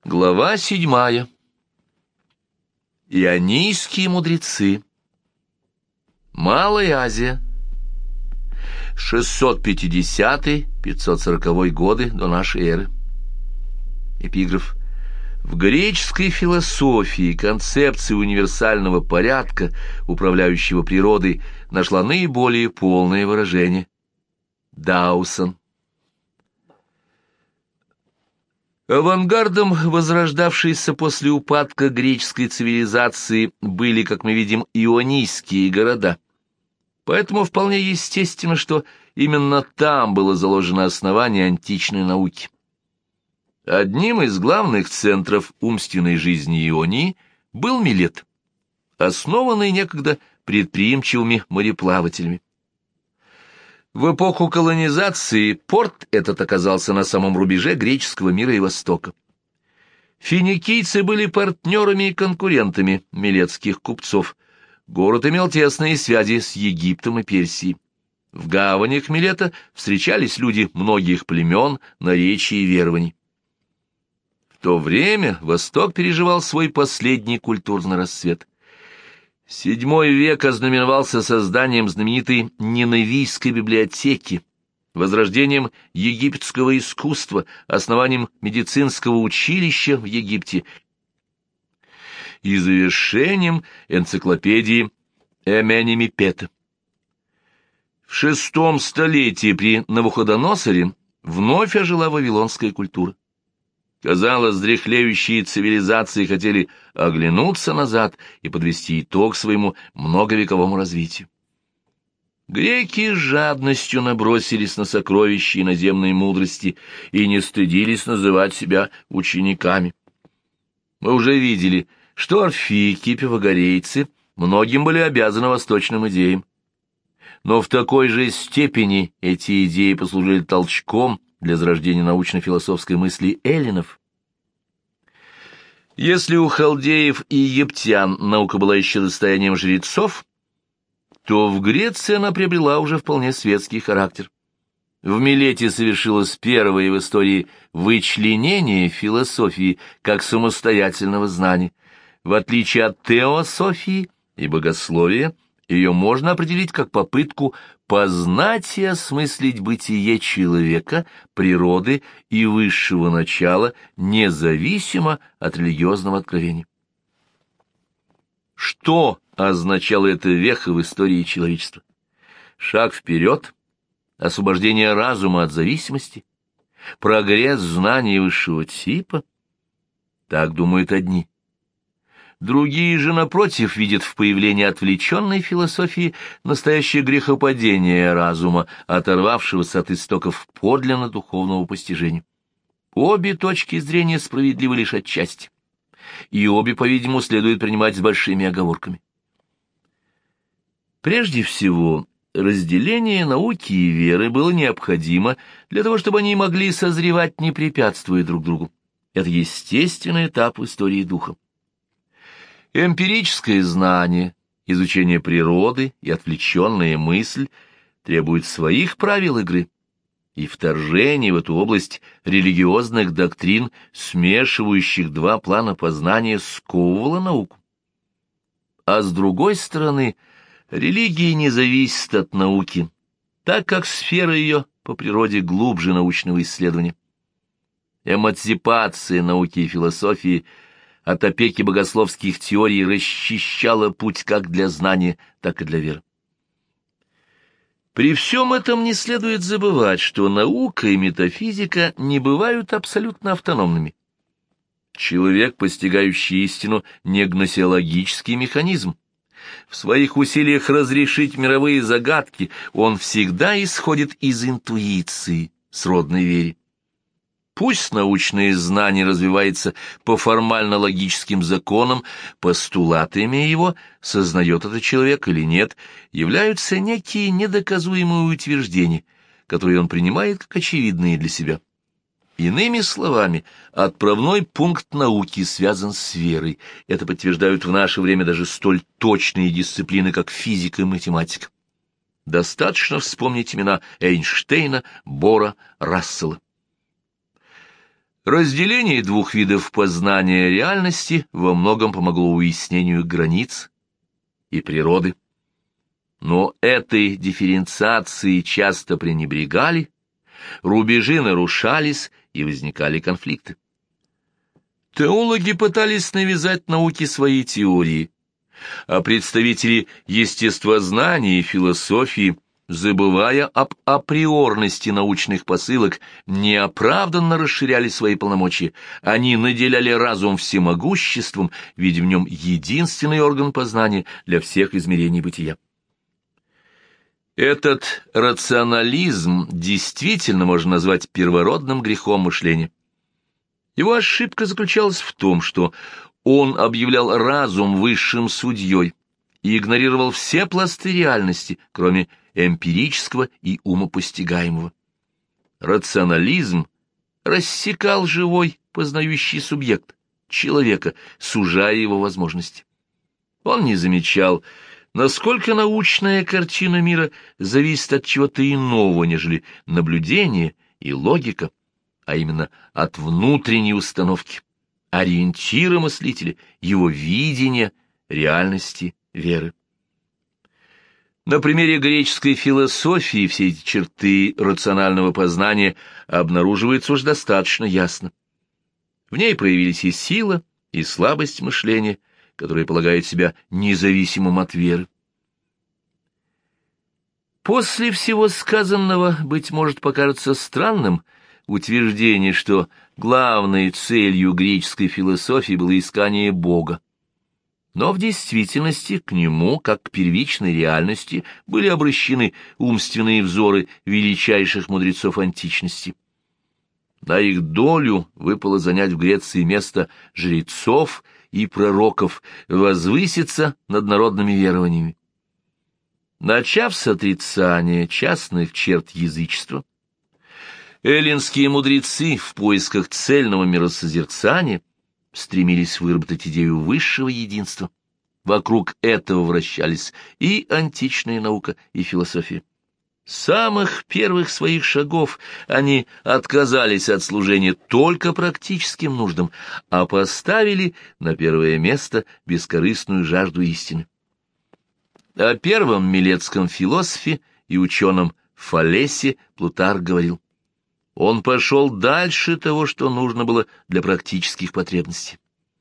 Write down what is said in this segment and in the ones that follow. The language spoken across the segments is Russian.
Глава 7. Ионийские мудрецы. Малая Азия. 650-540 годы до нашей эры. Эпиграф. В греческой философии концепция универсального порядка, управляющего природой, нашла наиболее полное выражение. Даусон. Авангардом, возрождавшейся после упадка греческой цивилизации, были, как мы видим, ионийские города. Поэтому вполне естественно, что именно там было заложено основание античной науки. Одним из главных центров умственной жизни Ионии был Милет, основанный некогда предприимчивыми мореплавателями. В эпоху колонизации порт этот оказался на самом рубеже греческого мира и Востока. Финикийцы были партнерами и конкурентами милетских купцов. Город имел тесные связи с Египтом и Персией. В гаванях Милета встречались люди многих племен, наречий и верований. В то время Восток переживал свой последний культурный расцвет. VII век ознаменовался созданием знаменитой Ниневийской библиотеки, возрождением египетского искусства, основанием медицинского училища в Египте и завершением энциклопедии Эменемипета. В VI столетии при Навуходоносоре вновь ожила вавилонская культура. Казалось, дряхлеющие цивилизации хотели оглянуться назад и подвести итог своему многовековому развитию. Греки с жадностью набросились на сокровища иноземной мудрости и не стыдились называть себя учениками. Мы уже видели, что орфики, пифагорейцы многим были обязаны восточным идеям. Но в такой же степени эти идеи послужили толчком для зарождения научно-философской мысли эллинов. Если у халдеев и египтян наука была еще достоянием жрецов, то в Греции она приобрела уже вполне светский характер. В Милете совершилось первое в истории вычленение философии как самостоятельного знания. В отличие от теософии и богословия, ее можно определить как попытку познать и осмыслить бытие человека, природы и высшего начала, независимо от религиозного откровения. Что означала эта веха в истории человечества? Шаг вперед, освобождение разума от зависимости, прогресс знаний высшего типа? Так думают одни. Другие же, напротив, видят в появлении отвлеченной философии настоящее грехопадение разума, оторвавшегося от истоков подлинно духовного постижения. Обе точки зрения справедливы лишь отчасти, и обе, по-видимому, следует принимать с большими оговорками. Прежде всего, разделение науки и веры было необходимо для того, чтобы они могли созревать, не препятствуя друг другу. Это естественный этап в истории духа. Эмпирическое знание, изучение природы и отвлеченная мысль требуют своих правил игры, и вторжение в эту область религиозных доктрин, смешивающих два плана познания, сковывало науку. А с другой стороны, религия не зависит от науки, так как сфера ее по природе глубже научного исследования. Эмансипация науки и философии от опеки богословских теорий расчищала путь как для знания, так и для веры. При всем этом не следует забывать, что наука и метафизика не бывают абсолютно автономными. Человек, постигающий истину, не гносеологический механизм. В своих усилиях разрешить мировые загадки он всегда исходит из интуиции, сродной вере. Пусть научное знание развивается по формально-логическим законам, постулатами его, сознает это человек или нет, являются некие недоказуемые утверждения, которые он принимает как очевидные для себя. Иными словами, отправной пункт науки связан с верой. Это подтверждают в наше время даже столь точные дисциплины, как физика и математика. Достаточно вспомнить имена Эйнштейна, Бора, Рассела. Разделение двух видов познания реальности во многом помогло уяснению границ и природы. Но этой дифференциации часто пренебрегали, рубежи нарушались и возникали конфликты. Теологи пытались навязать науке свои теории, а представители естествознания и философии, забывая об априорности научных посылок, неоправданно расширяли свои полномочия. Они наделяли разум всемогуществом, видя в нем единственный орган познания для всех измерений бытия. Этот рационализм действительно можно назвать первородным грехом мышления. Его ошибка заключалась в том, что он объявлял разум высшим судьей и игнорировал все пласты реальности, кроме эмпирического и умопостигаемого. Рационализм рассекал живой познающий субъект, человека, сужая его возможности. Он не замечал, насколько научная картина мира зависит от чего-то иного, нежели наблюдение и логика, а именно от внутренней установки, ориентира мыслителя, его видения, реальности, веры. На примере греческой философии все эти черты рационального познания обнаруживаются уж достаточно ясно. В ней проявились и сила, и слабость мышления, которое полагает себя независимым от веры. После всего сказанного, быть может, покажется странным утверждение, что главной целью греческой философии было искание Бога. Но в действительности к нему, как к первичной реальности, были обращены умственные взоры величайших мудрецов античности. На их долю выпало занять в Греции место жрецов и пророков, возвыситься над народными верованиями. Начав с отрицания частных черт язычества, эллинские мудрецы в поисках цельного миросозерцания стремились выработать идею высшего единства. Вокруг этого вращались и античная наука, и философия. С самых первых своих шагов они отказались от служения только практическим нуждам, а поставили на первое место бескорыстную жажду истины. О первом милетском философе и ученом Фалесе Плутарх говорил: он пошел дальше того, что нужно было для практических потребностей.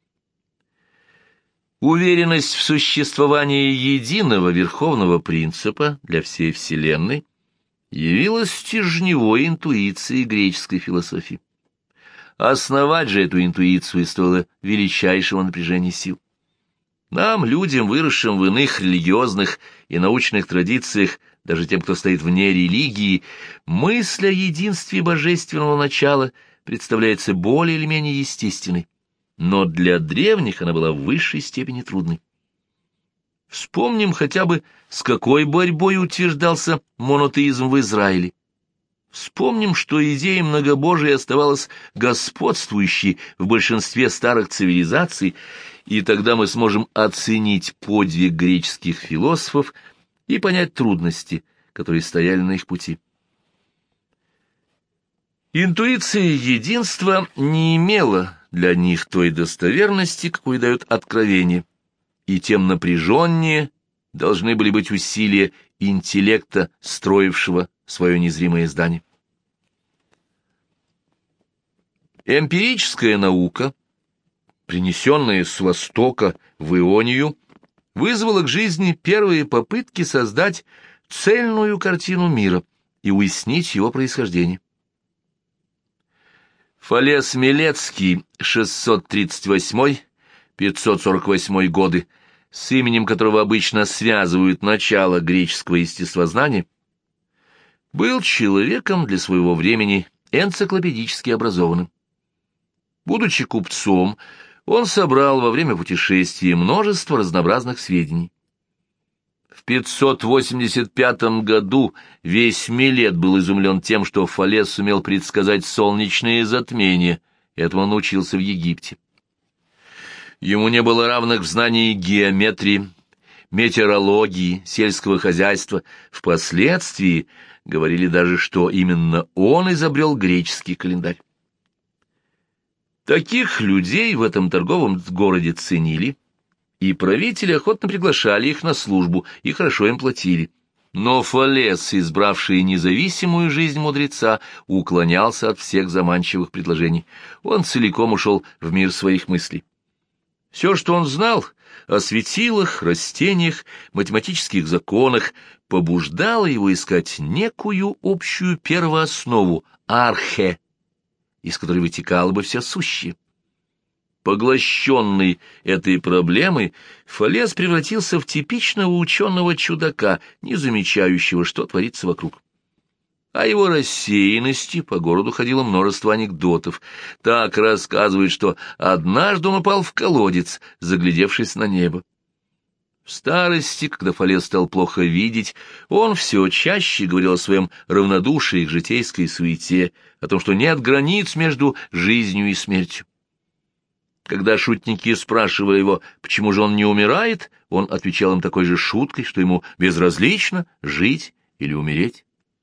Уверенность в существовании единого верховного принципа для всей Вселенной явилась стержневой интуицией греческой философии. Основать же эту интуицию стоило величайшего напряжения сил. Нам, людям, выросшим в иных религиозных и научных традициях, даже тем, кто стоит вне религии, мысль о единстве божественного начала представляется более или менее естественной, но для древних она была в высшей степени трудной. Вспомним хотя бы, с какой борьбой утверждался монотеизм в Израиле. Вспомним, что идея многобожия оставалась господствующей в большинстве старых цивилизаций, и тогда мы сможем оценить подвиг греческих философов и понять трудности, которые стояли на их пути. Интуиция единства не имела для них той достоверности, какую дает откровение, и тем напряженнее должны были быть усилия интеллекта, строившего свое незримое здание. Эмпирическая наука, принесенная с Востока в Ионию, вызвала к жизни первые попытки создать цельную картину мира и уяснить его происхождение. Фалес Милетский, 638-548 годы, с именем которого обычно связывают начало греческого естествознания, был человеком для своего времени энциклопедически образованным. Будучи купцом, он собрал во время путешествия множество разнообразных сведений. В 585 году весь Милет был изумлен тем, что Фалес сумел предсказать солнечные затмения. Этому он научился в Египте. Ему не было равных в знании геометрии, метеорологии, сельского хозяйства. Таких людей в этом торговом городе ценили, и правители охотно приглашали их на службу и хорошо им платили. Но Фалес, избравший независимую жизнь мудреца, уклонялся от всех заманчивых предложений. Он целиком ушел в мир своих мыслей. Все, что он знал о светилах, растениях, математических законах, побуждало его искать некую общую первооснову, архе, из которой вытекало бы все сущее. Поглощенный этой проблемой, Фалес превратился в типичного ученого-чудака, не замечающего, что творится вокруг. О его рассеянности по городу ходило множество анекдотов. Так рассказывают, что однажды он упал в колодец, заглядевшись на небо. В старости, когда Фалес стал плохо видеть, он все чаще говорил о своем равнодушии к житейской суете, о том, что нет границ между жизнью и смертью. Когда шутники спрашивали его, почему же он не умирает, он отвечал им такой же шуткой, что ему безразлично жить или умереть.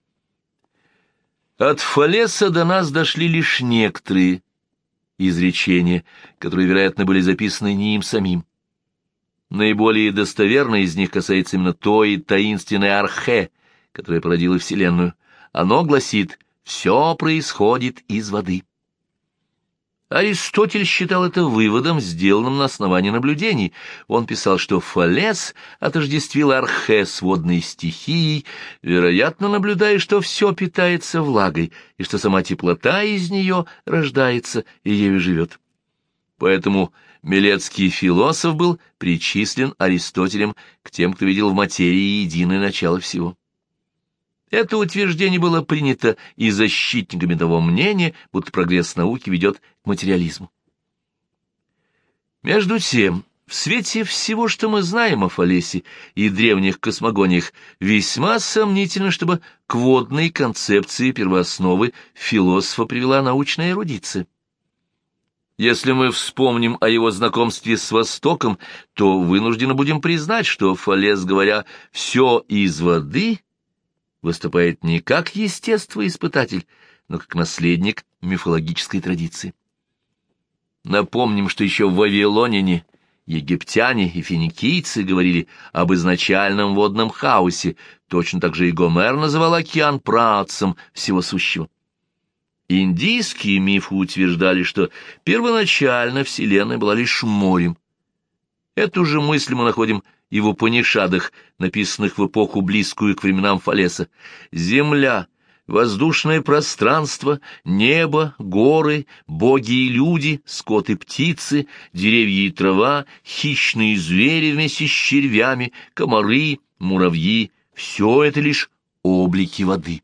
От Фалеса до нас дошли лишь некоторые изречения, которые, вероятно, были записаны не им самим. Наиболее достоверное из них касается именно той таинственной архе, которая породила Вселенную. Оно гласит: «Все происходит из воды». Аристотель считал это выводом, сделанным на основании наблюдений. Он писал, что Фалес отождествил архе с водной стихией, вероятно, наблюдая, что все питается влагой, и что сама теплота из нее рождается и ею живет. Поэтому милетский философ был причислен Аристотелем к тем, кто видел в материи единое начало всего. Это утверждение было принято и защитниками того мнения, будто прогресс науки ведет к материализму. Между тем, в свете всего, что мы знаем о Фалесе и древних космогониях, весьма сомнительно, чтобы к водной концепции первоосновы философа привела научная эрудиция. Если мы вспомним о его знакомстве с Востоком, то вынуждены будем признать, что Фалес, говоря «все из воды», выступает не как естествоиспытатель, но как наследник мифологической традиции. Напомним, что еще в Вавилонине египтяне и финикийцы говорили об изначальном водном хаосе, точно так же и Гомер называл океан праотцем всего сущего. Индийские мифы утверждали, что первоначально Вселенная была лишь морем. Эту же мысль мы находим и в Упанишадах, написанных в эпоху, близкую к временам Фалеса. Земля, воздушное пространство, небо, горы, боги и люди, скот и птицы, деревья и трава, хищные звери вместе с червями, комары, муравьи — все это лишь облики воды.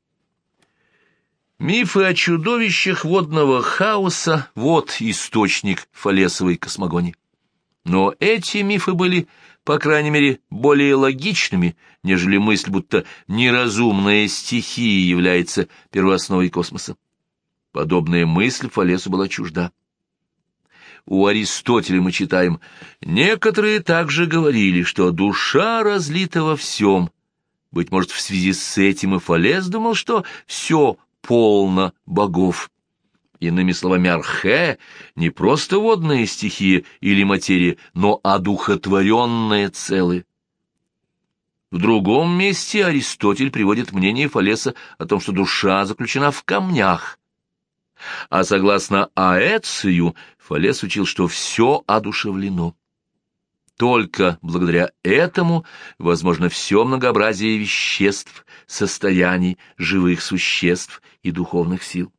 Мифы о чудовищах водного хаоса — вот источник фалесовой космогонии. Но эти мифы были, по крайней мере, более логичными, нежели мысль, будто неразумная стихия является первоосновой космоса. Подобная мысль Фалесу была чужда. У Аристотеля мы читаем: «Некоторые также говорили, что душа разлита во всем». Быть может, в связи с этим и Фалес думал, что все полно богов. Иными словами, архе — не просто водная стихия или материя, но одухотворенное целое. В другом месте Аристотель приводит мнение Фалеса о том, что душа заключена в камнях. А согласно Аэцию, Фалес учил, что все одушевлено. Только благодаря этому возможно все многообразие веществ, состояний, живых существ и духовных сил.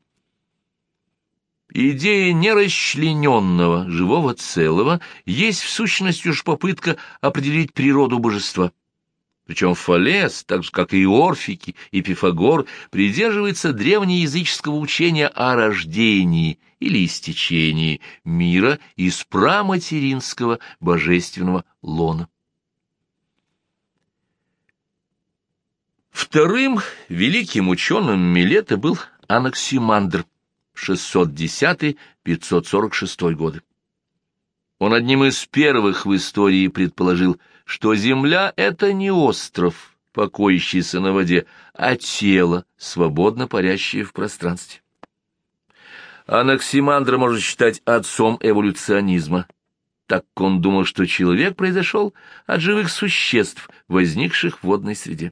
Идея нерасчлененного живого целого есть в сущности уж попытка определить природу божества. Причем Фалес, так же как и Орфики и Пифагор, придерживается древнеязыческого учения о рождении или истечении мира из праматеринского божественного лона. Вторым великим ученым Милета был Анаксимандр, 610-546 годы. Он одним из первых в истории предположил, что Земля — это не остров, покоящийся на воде, а тело, свободно парящее в пространстве. Анаксимандра можно считать отцом эволюционизма, так как он думал, что человек произошел от живых существ, возникших в водной среде.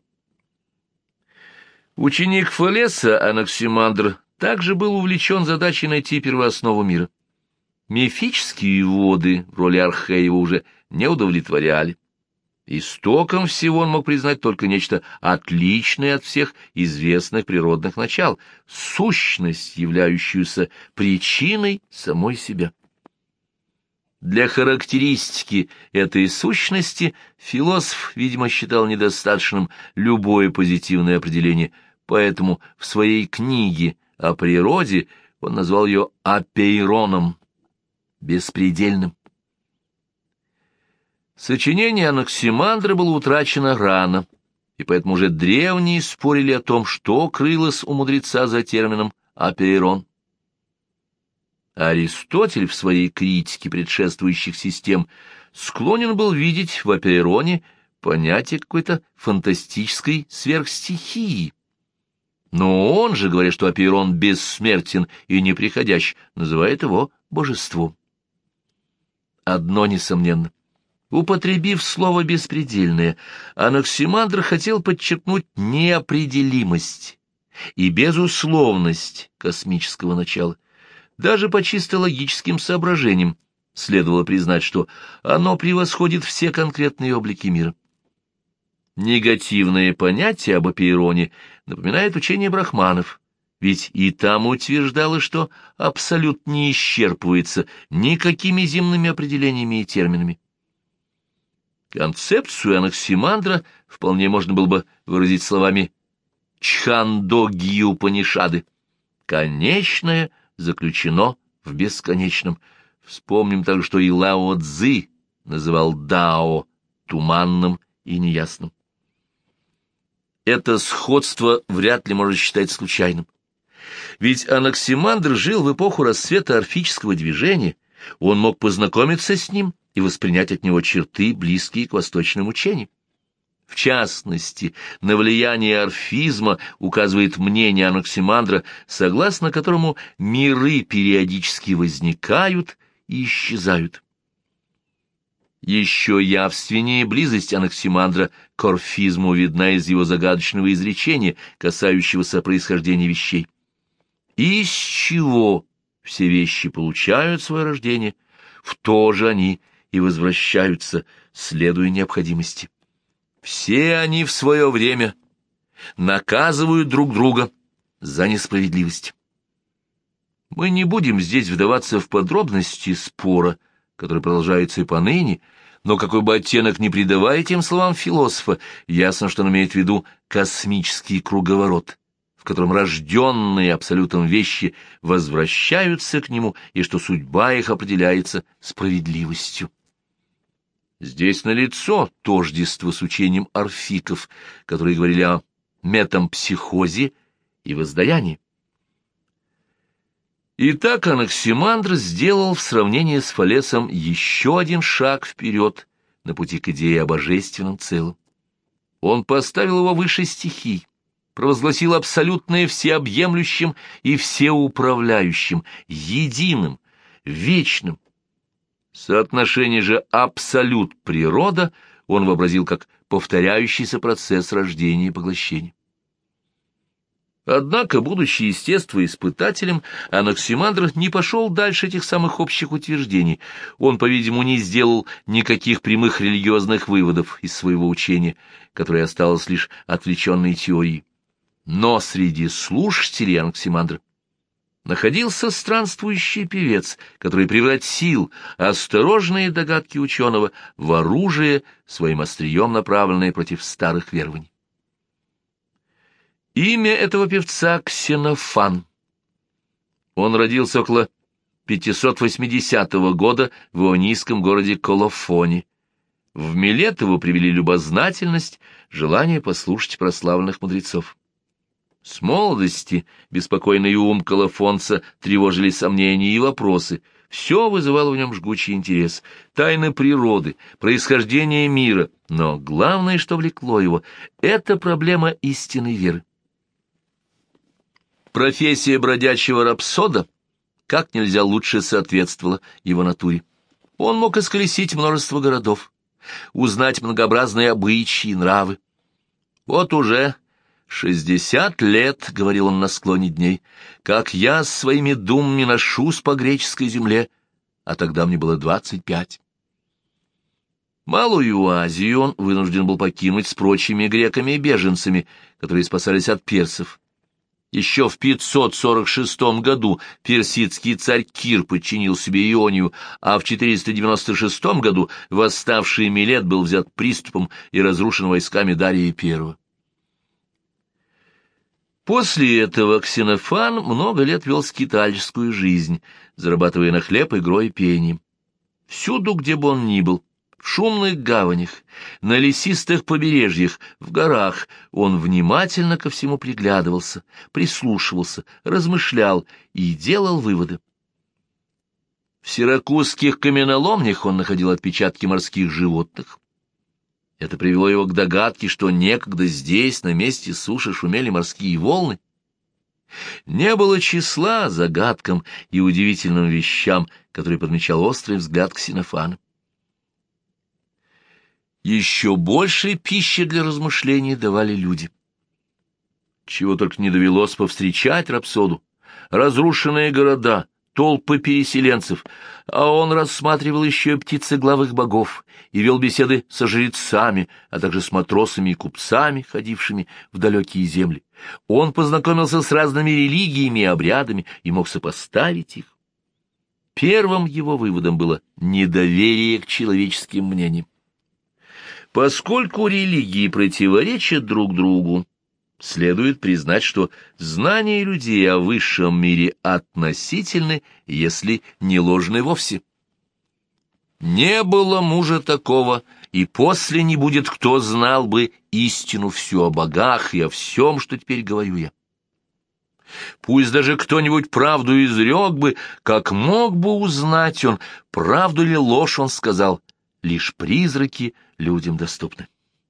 Ученик Фалеса Анаксимандр также был увлечен задачей найти первооснову мира. Мифические воды в роли Архея его уже не удовлетворяли. Истоком всего он мог признать только нечто отличное от всех известных природных начал, сущность, являющуюся причиной самой себя. Для характеристики этой сущности философ, видимо, считал недостаточным любое позитивное определение, поэтому в своей книге о природе он назвал ее апейроном, беспредельным. Сочинение Анаксимандра было утрачено рано, и поэтому уже древние спорили о том, что крылось у мудреца за термином апейрон. Аристотель в своей критике предшествующих систем склонен был видеть в апейроне понятие какой-то фантастической сверхстихии. Но он же, говоря, что апейрон бессмертен и неприходящ, называет его божеством. Одно несомненно. Употребив слово «беспредельное», Анаксимандр хотел подчеркнуть неопределимость и безусловность космического начала. Даже по чисто логическим соображениям следовало признать, что оно превосходит все конкретные облики мира. Негативное понятие об апейроне напоминает учение брахманов, ведь и там утверждалось, что абсолют не исчерпывается никакими земными определениями и терминами. Концепцию Анаксимандра вполне можно было бы выразить словами Чхандогьюпанишады. Конечное заключено в бесконечном. Вспомним также, что и Лао Цзы называл Дао туманным и неясным. Это сходство вряд ли можно считать случайным. Ведь Анаксимандр жил в эпоху расцвета орфического движения, он мог познакомиться с ним и воспринять от него черты, близкие к восточным учениям. В частности, на влияние орфизма указывает мнение Анаксимандра, согласно которому миры периодически возникают и исчезают. Еще явственнее близость Анаксимандра к орфизму видна из его загадочного изречения, касающегося происхождения вещей. Из чего все вещи получают свое рождение, в то же они и возвращаются, следуя необходимости. Все они в свое время наказывают друг друга за несправедливость. Мы не будем здесь вдаваться в подробности спора, который продолжается и поныне, но какой бы оттенок ни придавая этим словам философа, ясно, что он имеет в виду космический круговорот, в котором рожденные абсолютом вещи возвращаются к нему, и что судьба их определяется справедливостью. Здесь налицо тождество с учением орфиков, которые говорили о метампсихозе и воздаянии. Итак, Анаксимандр сделал в сравнении с Фалесом еще один шаг вперед на пути к идее о божественном целом. Он поставил его выше стихий, провозгласил абсолютное всеобъемлющим и всеуправляющим, единым, вечным. Соотношение же абсолют-природа он вообразил как повторяющийся процесс рождения и поглощения. Однако, будучи естествоиспытателем, Анаксимандр не пошел дальше этих самых общих утверждений. Он, по-видимому, не сделал никаких прямых религиозных выводов из своего учения, которое осталось лишь отвлеченной теорией. Но среди слушателей Анаксимандра находился странствующий певец, который превратил осторожные догадки ученого в оружие, своим острием направленное против старых верований. Имя этого певца — Ксенофан. Он родился около 580 года в ионийском городе Колофоне. В Милет его привели любознательность, желание послушать прославленных мудрецов. С молодости беспокойный ум колофонца тревожили сомнения и вопросы. Все вызывало в нем жгучий интерес. Тайны природы, происхождение мира. Но главное, что влекло его, — это проблема истинной веры. Профессия бродячего рапсода как нельзя лучше соответствовало его натуре. Он мог исколесить множество городов, узнать многообразные обычаи и нравы. «Вот уже 60 лет, — говорил он на склоне дней, — как я с своими думами ношусь по греческой земле, а тогда мне было 25. Малую Азию он вынужден был покинуть с прочими греками и беженцами, которые спасались от персов. Еще в 546 году персидский царь Кир подчинил себе Ионию, а в 496 году восставший Милет был взят приступом и разрушен войсками Дария I. После этого Ксенофан много лет вел скитальческую жизнь, зарабатывая на хлеб игрой и пением. Всюду, где бы он ни был, в шумных гаванях, на лесистых побережьях, в горах, он внимательно ко всему приглядывался, прислушивался, размышлял и делал выводы. В сиракузских каменоломнях он находил отпечатки морских животных. Это привело его к догадке, что некогда здесь, на месте суши, шумели морские волны. Не было числа загадкам и удивительным вещам, которые подмечал острый взгляд Ксенофана. Еще больше пищи для размышлений давали люди. Чего только не довелось повстречать Рапсоду. Разрушенные города, толпы переселенцев, а он рассматривал еще и птицеглавых богов и вел беседы со жрецами, а также с матросами и купцами, ходившими в далекие земли. Он познакомился с разными религиями и обрядами и мог сопоставить их. Первым его выводом было недоверие к человеческим мнениям. Поскольку религии противоречат друг другу, следует признать, что знания людей о высшем мире относительны, если не ложны вовсе. Не было мужа такого, и после не будет, кто знал бы истину всю о богах и о всем, что теперь говорю я. Пусть даже кто-нибудь правду изрек бы, как мог бы узнать он, правду или ложь он сказал, лишь призраки людям доступны.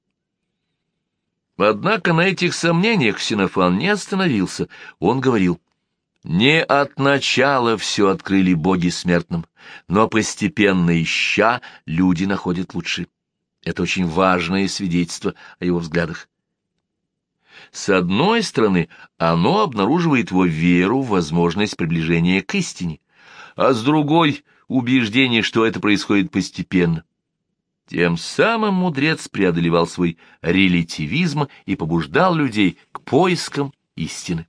Однако на этих сомнениях Ксенофан не остановился. Он говорил: «Не от начала все открыли боги смертным, но постепенно ища, люди находят лучше». Это очень важное свидетельство о его взглядах. С одной стороны, оно обнаруживает его веру в возможность приближения к истине, а с другой — убеждение, что это происходит постепенно. Тем самым мудрец преодолевал свой релятивизм и побуждал людей к поискам истины.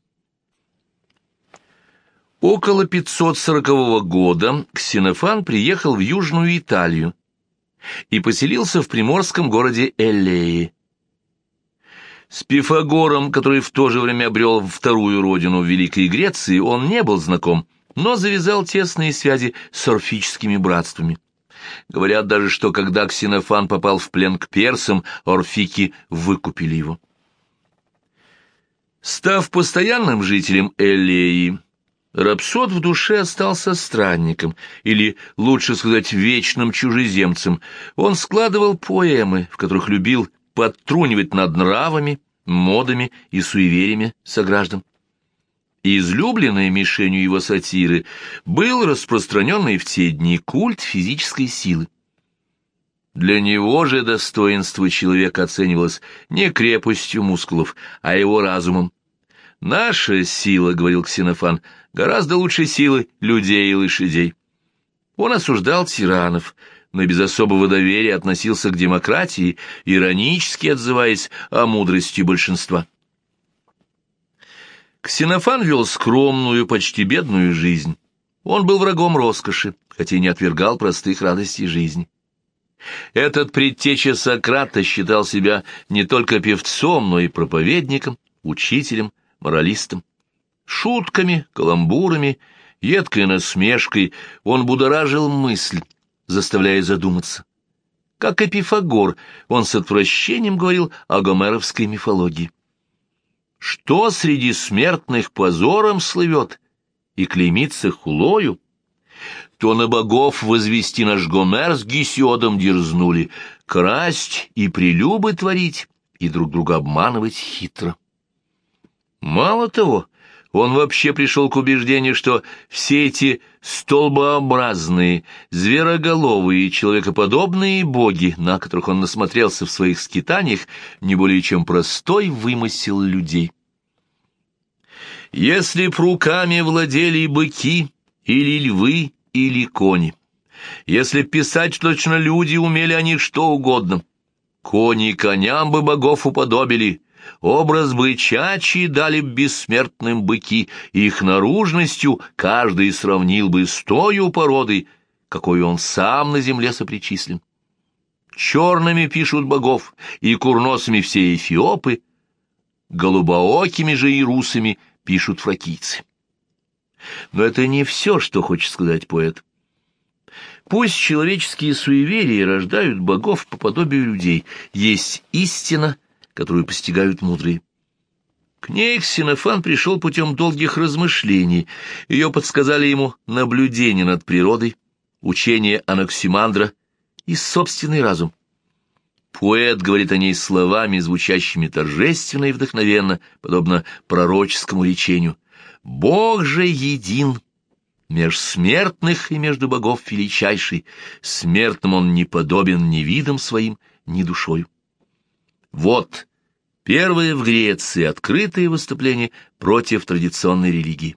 Около 540 года Ксенофан приехал в Южную Италию и поселился в приморском городе Эллее. С Пифагором, который в то же время обрел вторую родину в Великой Греции, он не был знаком, но завязал тесные связи с орфическими братствами. Говорят даже, что когда Ксенофан попал в плен к персам, орфики выкупили его. Став постоянным жителем Эллеи, Рапсод в душе остался странником, или, лучше сказать, вечным чужеземцем. Он складывал поэмы, в которых любил подтрунивать над нравами, модами и суевериями сограждан. Излюбленной мишенью его сатиры был распространенный в те дни культ физической силы. Для него же достоинство человека оценивалось не крепостью мускулов, а его разумом. «Наша сила, — говорил Ксенофан, — гораздо лучше силы людей и лошадей». Он осуждал тиранов, но без особого доверия относился к демократии, иронически отзываясь о мудрости большинства. Ксенофан вел скромную, почти бедную жизнь. Он был врагом роскоши, хотя и не отвергал простых радостей жизни. Этот предтеча Сократа считал себя не только певцом, но и проповедником, учителем, моралистом. Шутками, каламбурами, едкой насмешкой он будоражил мысль, заставляя задуматься. Как и Пифагор, он с отвращением говорил о гомеровской мифологии. Что среди смертных позором слывет и клеймится хулою, то на богов возвести наш Гомер с Гесиодом дерзнули, красть и прелюбы творить, и друг друга обманывать хитро. Мало того, Он вообще пришел к убеждению, что все эти столбообразные, звероголовые, человекоподобные боги, на которых он насмотрелся в своих скитаниях, не более чем простой вымысел людей. Если б руками владели быки, или львы, или кони, если б писать точно люди, умели они что угодно, кони коням бы богов уподобили, образ бычачий дали б бессмертным быки, их наружностью каждый сравнил бы с тою породой, какой он сам на земле сопричислен. Черными пишут богов, и курносами все эфиопы, голубоокими же и русами пишут фракийцы. Но это не все, что хочет сказать поэт. Пусть человеческие суеверия рождают богов по подобию людей, есть истина, которую постигают мудрые. К ней Ксенофан пришел путем долгих размышлений, ее подсказали ему наблюдения над природой, учение Анаксимандра и собственный разум. Поэт говорит о ней словами, звучащими торжественно и вдохновенно, подобно пророческому речению. «Бог же един, меж смертных и между богов величайший, смертным он не подобен ни видом своим, ни душою». Вот первое в Греции открытое выступление против традиционной религии.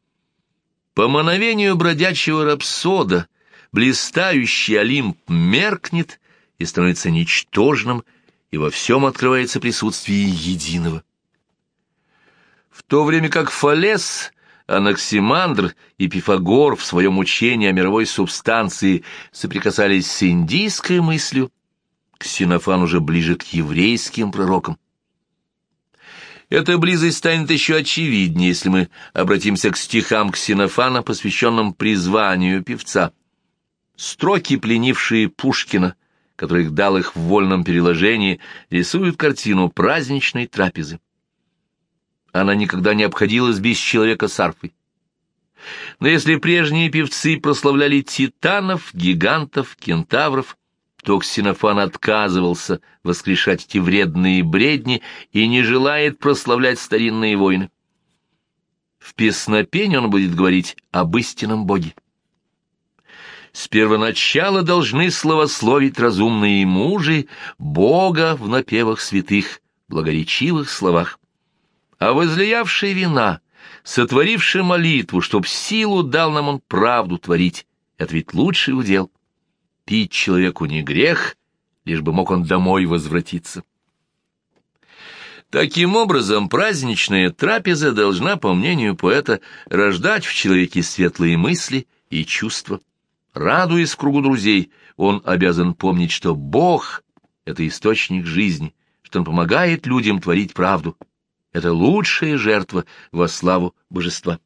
По мановению бродячего рапсода блистающий Олимп меркнет и становится ничтожным, и во всем открывается присутствие единого. В то время как Фалес, Анаксимандр и Пифагор в своем учении о мировой субстанции соприкасались с индийской мыслью, Ксенофан уже ближе к еврейским пророкам. Эта близость станет еще очевиднее, если мы обратимся к стихам Ксенофана, посвященным призванию певца. Строки, пленившие Пушкина, которых дал их в вольном переложении, рисуют картину праздничной трапезы. Она никогда не обходилась без человека с арфой. Но если прежние певцы прославляли титанов, гигантов, кентавров, то Ксенофан отказывался воскрешать эти вредные бредни и не желает прославлять старинные войны. В песнопении он будет говорить об истинном Боге. С первоначала должны славословить разумные мужи Бога в напевах святых, благоречивых словах. А возлиявший вина, сотворивший молитву, чтоб силу дал нам он правду творить, это ведь лучший удел. Пить человеку не грех, лишь бы мог он домой возвратиться. Таким образом, праздничная трапеза должна, по мнению поэта, рождать в человеке светлые мысли и чувства. Радуясь кругу друзей, он обязан помнить, что Бог — это источник жизни, что Он помогает людям творить правду. Это лучшая жертва во славу божества.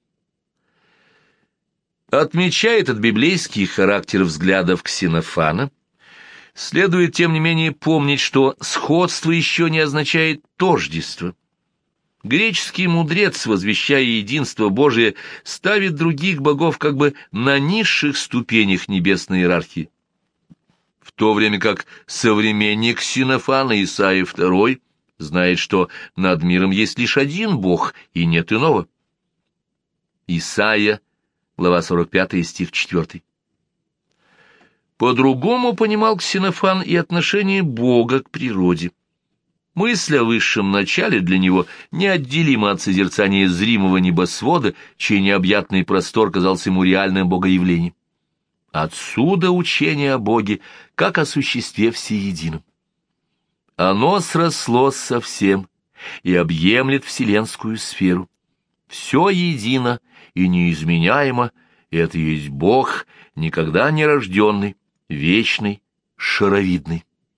Отмечая этот библейский характер взглядов Ксенофана, следует, тем не менее, помнить, что сходство еще не означает тождество. Греческий мудрец, возвещая единство Божие, ставит других богов как бы на низших ступенях небесной иерархии, в то время как современник Ксенофана Исаия II знает, что над миром есть лишь один Бог, и нет иного. Исаия, глава 45, стих 4. По-другому понимал Ксенофан и отношение Бога к природе. Мысль о высшем начале для него неотделима от созерцания зримого небосвода, чей необъятный простор казался ему реальным богоявлением. Отсюда учение о Боге, как о существе всеедином. Оно срослось со всем и объемлет вселенскую сферу. Все едино и неизменяемо, и это есть Бог, никогда не рожденный, вечный, шаровидный.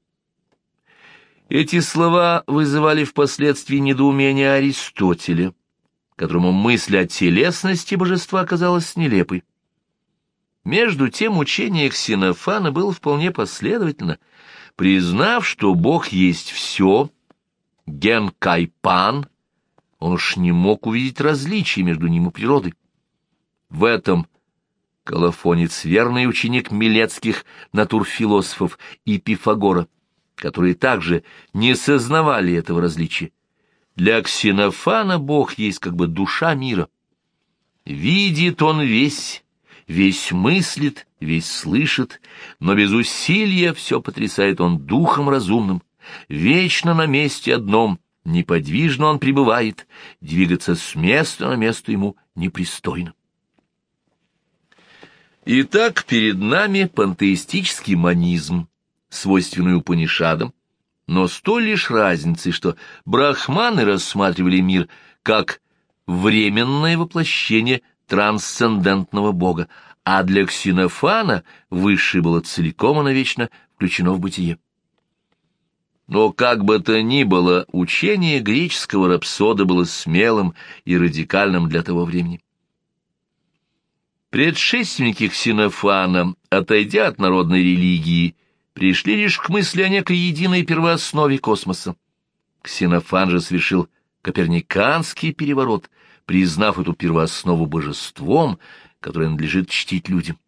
Эти слова вызывали впоследствии недоумение Аристотеля, которому мысль о телесности божества казалась нелепой. Между тем учение Ксенофана было вполне последовательно. Признав, что Бог есть все, ген кайпан, он уж не мог увидеть различий между ним и природой. В этом Колофонец — верный ученик милетских натурфилософов и Пифагора, которые также не сознавали этого различия. Для Ксенофана Бог есть как бы душа мира. Видит он весь, весь мыслит, весь слышит, но без усилия все потрясает он духом разумным. Вечно на месте одном, неподвижно он пребывает, двигаться с места на место ему непристойно. Итак, перед нами пантеистический монизм, свойственный Упанишадам, но с той лишь разницей, что брахманы рассматривали мир как временное воплощение трансцендентного Бога, а для Ксенофана высшее было целиком и навечно включено в бытие. Но как бы то ни было, учение греческого рапсода было смелым и радикальным для того времени. Предшественники Ксенофана, отойдя от народной религии, пришли лишь к мысли о некой единой первооснове космоса. Ксенофан же совершил коперниканский переворот, признав эту первооснову божеством, которое надлежит чтить людям.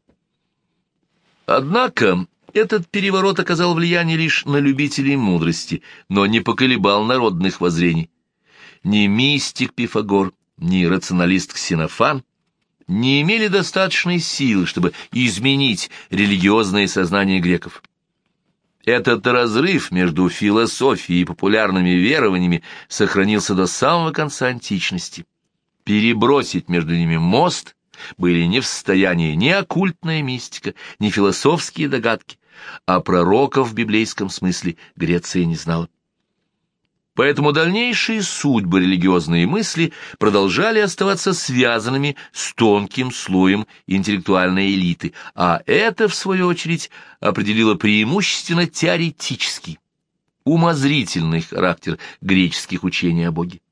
Однако этот переворот оказал влияние лишь на любителей мудрости, но не поколебал народных воззрений. Ни мистик Пифагор, ни рационалист Ксенофан не имели достаточной силы, чтобы изменить религиозное сознание греков. Этот разрыв между философией и популярными верованиями сохранился до самого конца античности. Перебросить между ними мост были не в состоянии ни оккультная мистика, ни философские догадки, а пророков в библейском смысле Греция не знала. Поэтому дальнейшие судьбы религиозной мысли продолжали оставаться связанными с тонким слоем интеллектуальной элиты, а это, в свою очередь, определило преимущественно теоретический, умозрительный характер греческих учений о Боге.